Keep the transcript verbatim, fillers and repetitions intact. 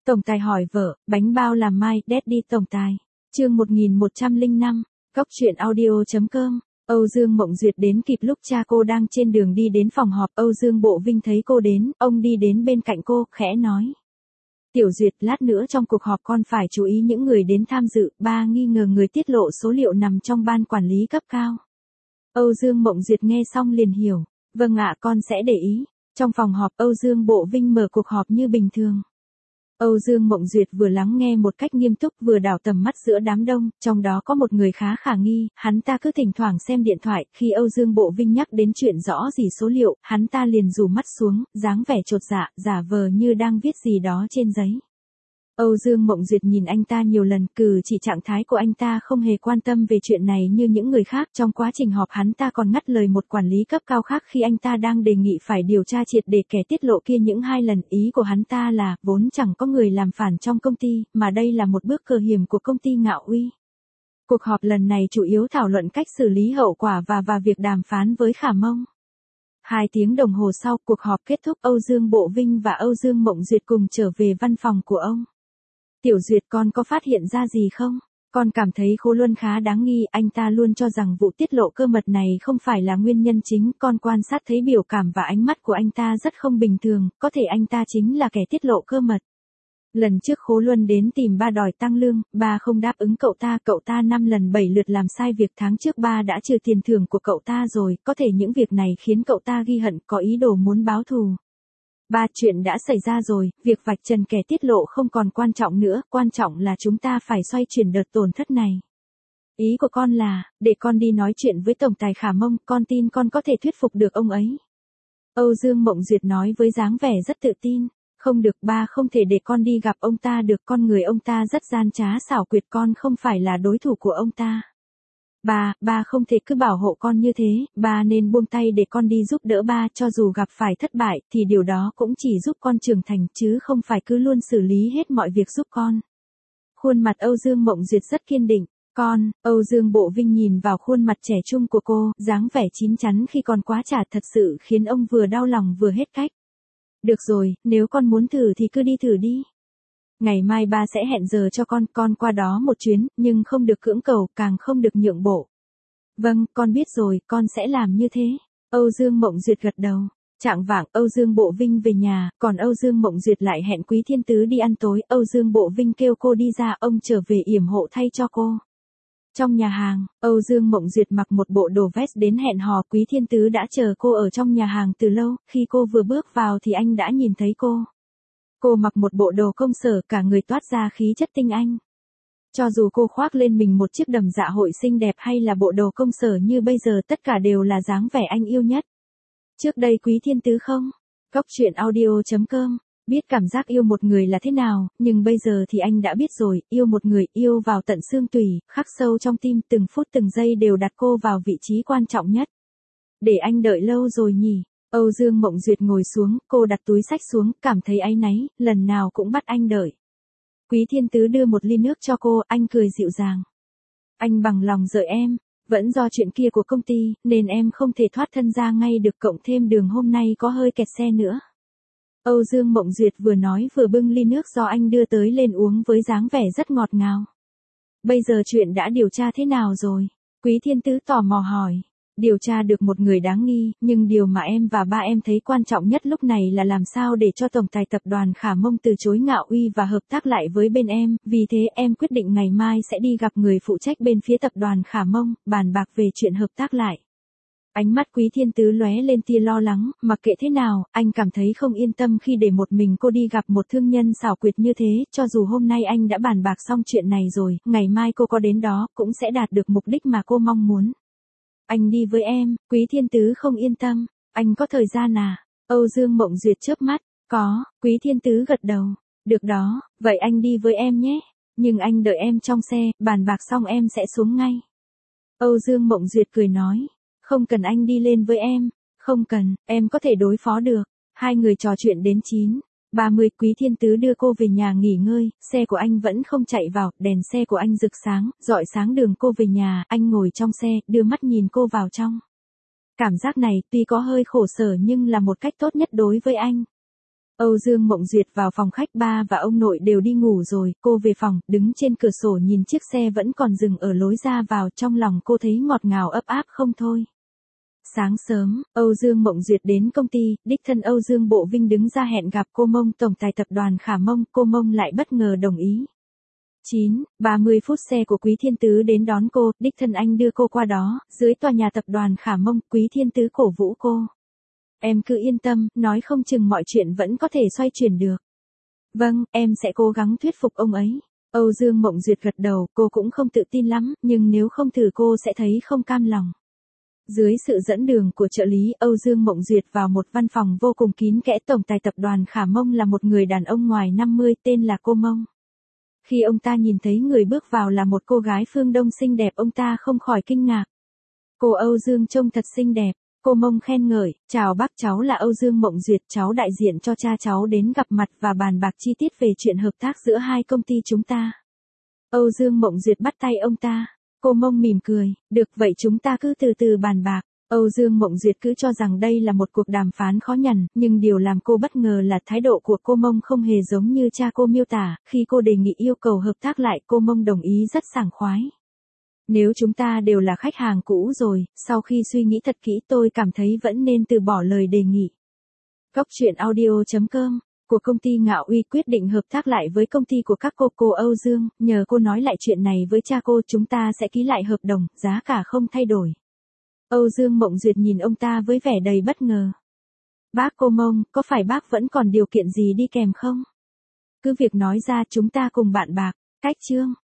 Tổng tài hỏi vợ, bánh bao làm mai, Daddy tổng tài. Chương một nghìn một trăm lẻ năm, Cóc truyện audio chấm com. Âu Dương Mộng Duyệt đến kịp lúc cha cô đang trên đường đi đến phòng họp. Âu Dương Bộ Vinh thấy cô đến, ông đi đến bên cạnh cô, khẽ nói. Tiểu Duyệt, lát nữa trong cuộc họp con phải chú ý những người đến tham dự, ba nghi ngờ người tiết lộ số liệu nằm trong ban quản lý cấp cao. Âu Dương Mộng Duyệt nghe xong liền hiểu, vâng ạ, con sẽ để ý. Trong phòng họp, Âu Dương Bộ Vinh mở cuộc họp như bình thường. Âu Dương Mộng Duyệt vừa lắng nghe một cách nghiêm túc vừa đảo tầm mắt giữa đám đông, trong đó có một người khá khả nghi, hắn ta cứ thỉnh thoảng xem điện thoại, khi Âu Dương Bộ Vinh nhắc đến chuyện rõ gì số liệu, hắn ta liền rủ mắt xuống, dáng vẻ chột dạ, giả vờ như đang viết gì đó trên giấy. Âu Dương Mộng Duyệt nhìn anh ta nhiều lần, cử chỉ trạng thái của anh ta không hề quan tâm về chuyện này như những người khác. Trong quá trình họp hắn ta còn ngắt lời một quản lý cấp cao khác khi anh ta đang đề nghị phải điều tra triệt để kẻ tiết lộ kia những hai lần. Ý của hắn ta là, vốn chẳng có người làm phản trong công ty, mà đây là một bước cờ hiểm của công ty Ngạo Uy. Cuộc họp lần này chủ yếu thảo luận cách xử lý hậu quả và và việc đàm phán với Khả Mông. Hai tiếng đồng hồ sau, cuộc họp kết thúc, Âu Dương Bộ Vinh và Âu Dương Mộng Duyệt cùng trở về văn phòng của ông. Tiểu Duyệt, con có phát hiện ra gì không? Con cảm thấy Khố Luân khá đáng nghi, anh ta luôn cho rằng vụ tiết lộ cơ mật này không phải là nguyên nhân chính, con quan sát thấy biểu cảm và ánh mắt của anh ta rất không bình thường, có thể anh ta chính là kẻ tiết lộ cơ mật. Lần trước Khố Luân đến tìm ba đòi tăng lương, ba không đáp ứng cậu ta, cậu ta năm lần bảy lượt làm sai việc, tháng trước ba đã trừ tiền thưởng của cậu ta rồi, có thể những việc này khiến cậu ta ghi hận, có ý đồ muốn báo thù. Ba, chuyện đã xảy ra rồi, việc vạch trần kẻ tiết lộ không còn quan trọng nữa, quan trọng là chúng ta phải xoay chuyển đợt tổn thất này. Ý của con là, để con đi nói chuyện với Tổng tài Khả Mông, con tin con có thể thuyết phục được ông ấy. Âu Dương Mộng Duyệt nói với dáng vẻ rất tự tin. Không được, ba không thể để con đi gặp ông ta được, con người ông ta rất gian trá xảo quyệt, con không phải là đối thủ của ông ta. Ba, ba không thể cứ bảo hộ con như thế, ba nên buông tay để con đi giúp đỡ ba, cho dù gặp phải thất bại, thì điều đó cũng chỉ giúp con trưởng thành, chứ không phải cứ luôn xử lý hết mọi việc giúp con. Khuôn mặt Âu Dương Mộng Duyệt rất kiên định. Con, Âu Dương Bộ Vinh nhìn vào khuôn mặt trẻ trung của cô, dáng vẻ chín chắn khi còn quá trẻ thật sự khiến ông vừa đau lòng vừa hết cách. Được rồi, nếu con muốn thử thì cứ đi thử đi. Ngày mai ba sẽ hẹn giờ cho con, con qua đó một chuyến, nhưng không được cưỡng cầu, càng không được nhượng bộ. Vâng, con biết rồi, con sẽ làm như thế. Âu Dương Mộng Duyệt gật đầu. Chạng vạng, Âu Dương Bộ Vinh về nhà, còn Âu Dương Mộng Duyệt lại hẹn Quý Thiên Tứ đi ăn tối. Âu Dương Bộ Vinh kêu cô đi ra, ông trở về yểm hộ thay cho cô. Trong nhà hàng, Âu Dương Mộng Duyệt mặc một bộ đồ vest đến hẹn hò. Quý Thiên Tứ đã chờ cô ở trong nhà hàng từ lâu, khi cô vừa bước vào thì anh đã nhìn thấy cô. Cô mặc một bộ đồ công sở, cả người toát ra khí chất tinh anh. Cho dù cô khoác lên mình một chiếc đầm dạ hội xinh đẹp hay là bộ đồ công sở như bây giờ, tất cả đều là dáng vẻ anh yêu nhất. Trước đây Quý Thiên Tứ không? Cóc truyện audio chấm com. Biết cảm giác yêu một người là thế nào, nhưng bây giờ thì anh đã biết rồi, yêu một người, yêu vào tận xương tủy, khắc sâu trong tim, từng phút từng giây đều đặt cô vào vị trí quan trọng nhất. Để anh đợi lâu rồi nhỉ? Âu Dương Mộng Duyệt ngồi xuống, cô đặt túi xách xuống, cảm thấy áy náy, lần nào cũng bắt anh đợi. Quý Thiên Tứ đưa một ly nước cho cô, anh cười dịu dàng. Anh bằng lòng đợi em, vẫn do chuyện kia của công ty, nên em không thể thoát thân ra ngay được, cộng thêm đường hôm nay có hơi kẹt xe nữa. Âu Dương Mộng Duyệt vừa nói vừa bưng ly nước do anh đưa tới lên uống với dáng vẻ rất ngọt ngào. Bây giờ chuyện đã điều tra thế nào rồi? Quý Thiên Tứ tò mò hỏi. Điều tra được một người đáng nghi, nhưng điều mà em và ba em thấy quan trọng nhất lúc này là làm sao để cho tổng tài tập đoàn Khả Mông từ chối Ngạo Uy và hợp tác lại với bên em, vì thế em quyết định ngày mai sẽ đi gặp người phụ trách bên phía tập đoàn Khả Mông, bàn bạc về chuyện hợp tác lại. Ánh mắt Quý Thiên Tứ lóe lên tia lo lắng, mặc kệ thế nào, anh cảm thấy không yên tâm khi để một mình cô đi gặp một thương nhân xảo quyệt như thế, cho dù hôm nay anh đã bàn bạc xong chuyện này rồi, ngày mai cô có đến đó, cũng sẽ đạt được mục đích mà cô mong muốn. Anh đi với em, Quý Thiên Tứ không yên tâm, anh có thời gian à? Âu Dương Mộng Duyệt chớp mắt, có, Quý Thiên Tứ gật đầu, được đó, vậy anh đi với em nhé, nhưng anh đợi em trong xe, bàn bạc xong em sẽ xuống ngay. Âu Dương Mộng Duyệt cười nói. Không cần anh đi lên với em, không cần, em có thể đối phó được. Hai người trò chuyện đến chín ba mươi, Quý Thiên Tứ đưa cô về nhà nghỉ ngơi, xe của anh vẫn không chạy vào, đèn xe của anh rực sáng, rọi sáng đường cô về nhà, anh ngồi trong xe, đưa mắt nhìn cô vào trong. Cảm giác này tuy có hơi khổ sở nhưng là một cách tốt nhất đối với anh. Âu Dương Mộng Duyệt vào phòng khách, ba và ông nội đều đi ngủ rồi, cô về phòng, đứng trên cửa sổ nhìn chiếc xe vẫn còn dừng ở lối ra vào, trong lòng cô thấy ngọt ngào ấp áp không thôi. Sáng sớm, Âu Dương Mộng Duyệt đến công ty, đích thân Âu Dương Bộ Vinh đứng ra hẹn gặp cô Mông, tổng tài tập đoàn Khả Mông, cô Mông lại bất ngờ đồng ý. chín, ba mươi phút xe của Quý Thiên Tứ đến đón cô, đích thân anh đưa cô qua đó, dưới tòa nhà tập đoàn Khả Mông, Quý Thiên Tứ cổ vũ cô. Em cứ yên tâm, nói không chừng mọi chuyện vẫn có thể xoay chuyển được. Vâng, em sẽ cố gắng thuyết phục ông ấy. Âu Dương Mộng Duyệt gật đầu, cô cũng không tự tin lắm, nhưng nếu không thử cô sẽ thấy không cam lòng. Dưới sự dẫn đường của trợ lý, Âu Dương Mộng Duyệt vào một văn phòng vô cùng kín kẽ. Tổng tài tập đoàn Khả Mông là một người đàn ông ngoài năm mươi, tên là cô Mông. Khi ông ta nhìn thấy người bước vào là một cô gái phương Đông xinh đẹp, ông ta không khỏi kinh ngạc. Cô Âu Dương trông thật xinh đẹp. Cô Mông khen ngợi, chào bác, cháu là Âu Dương Mộng Duyệt, cháu đại diện cho cha cháu đến gặp mặt và bàn bạc chi tiết về chuyện hợp tác giữa hai công ty chúng ta. Âu Dương Mộng Duyệt bắt tay ông ta. Cô Mông mỉm cười, được vậy chúng ta cứ từ từ bàn bạc. Âu Dương Mộng Duyệt cứ cho rằng đây là một cuộc đàm phán khó nhằn, nhưng điều làm cô bất ngờ là thái độ của cô Mông không hề giống như cha cô miêu tả. Khi cô đề nghị yêu cầu hợp tác lại, cô Mông đồng ý rất sảng khoái. Nếu chúng ta đều là khách hàng cũ rồi, sau khi suy nghĩ thật kỹ tôi cảm thấy vẫn nên từ bỏ lời đề nghị. Cóc truyện audio chấm com của công ty Ngạo Uy quyết định hợp tác lại với công ty của các cô. Cô Âu Dương, nhờ cô nói lại chuyện này với cha cô, chúng ta sẽ ký lại hợp đồng, giá cả không thay đổi. Âu Dương Mộng Duyệt nhìn ông ta với vẻ đầy bất ngờ. Bác cô Mông, có phải bác vẫn còn điều kiện gì đi kèm không? Cứ việc nói ra, chúng ta cùng bạn bạc. Cách chương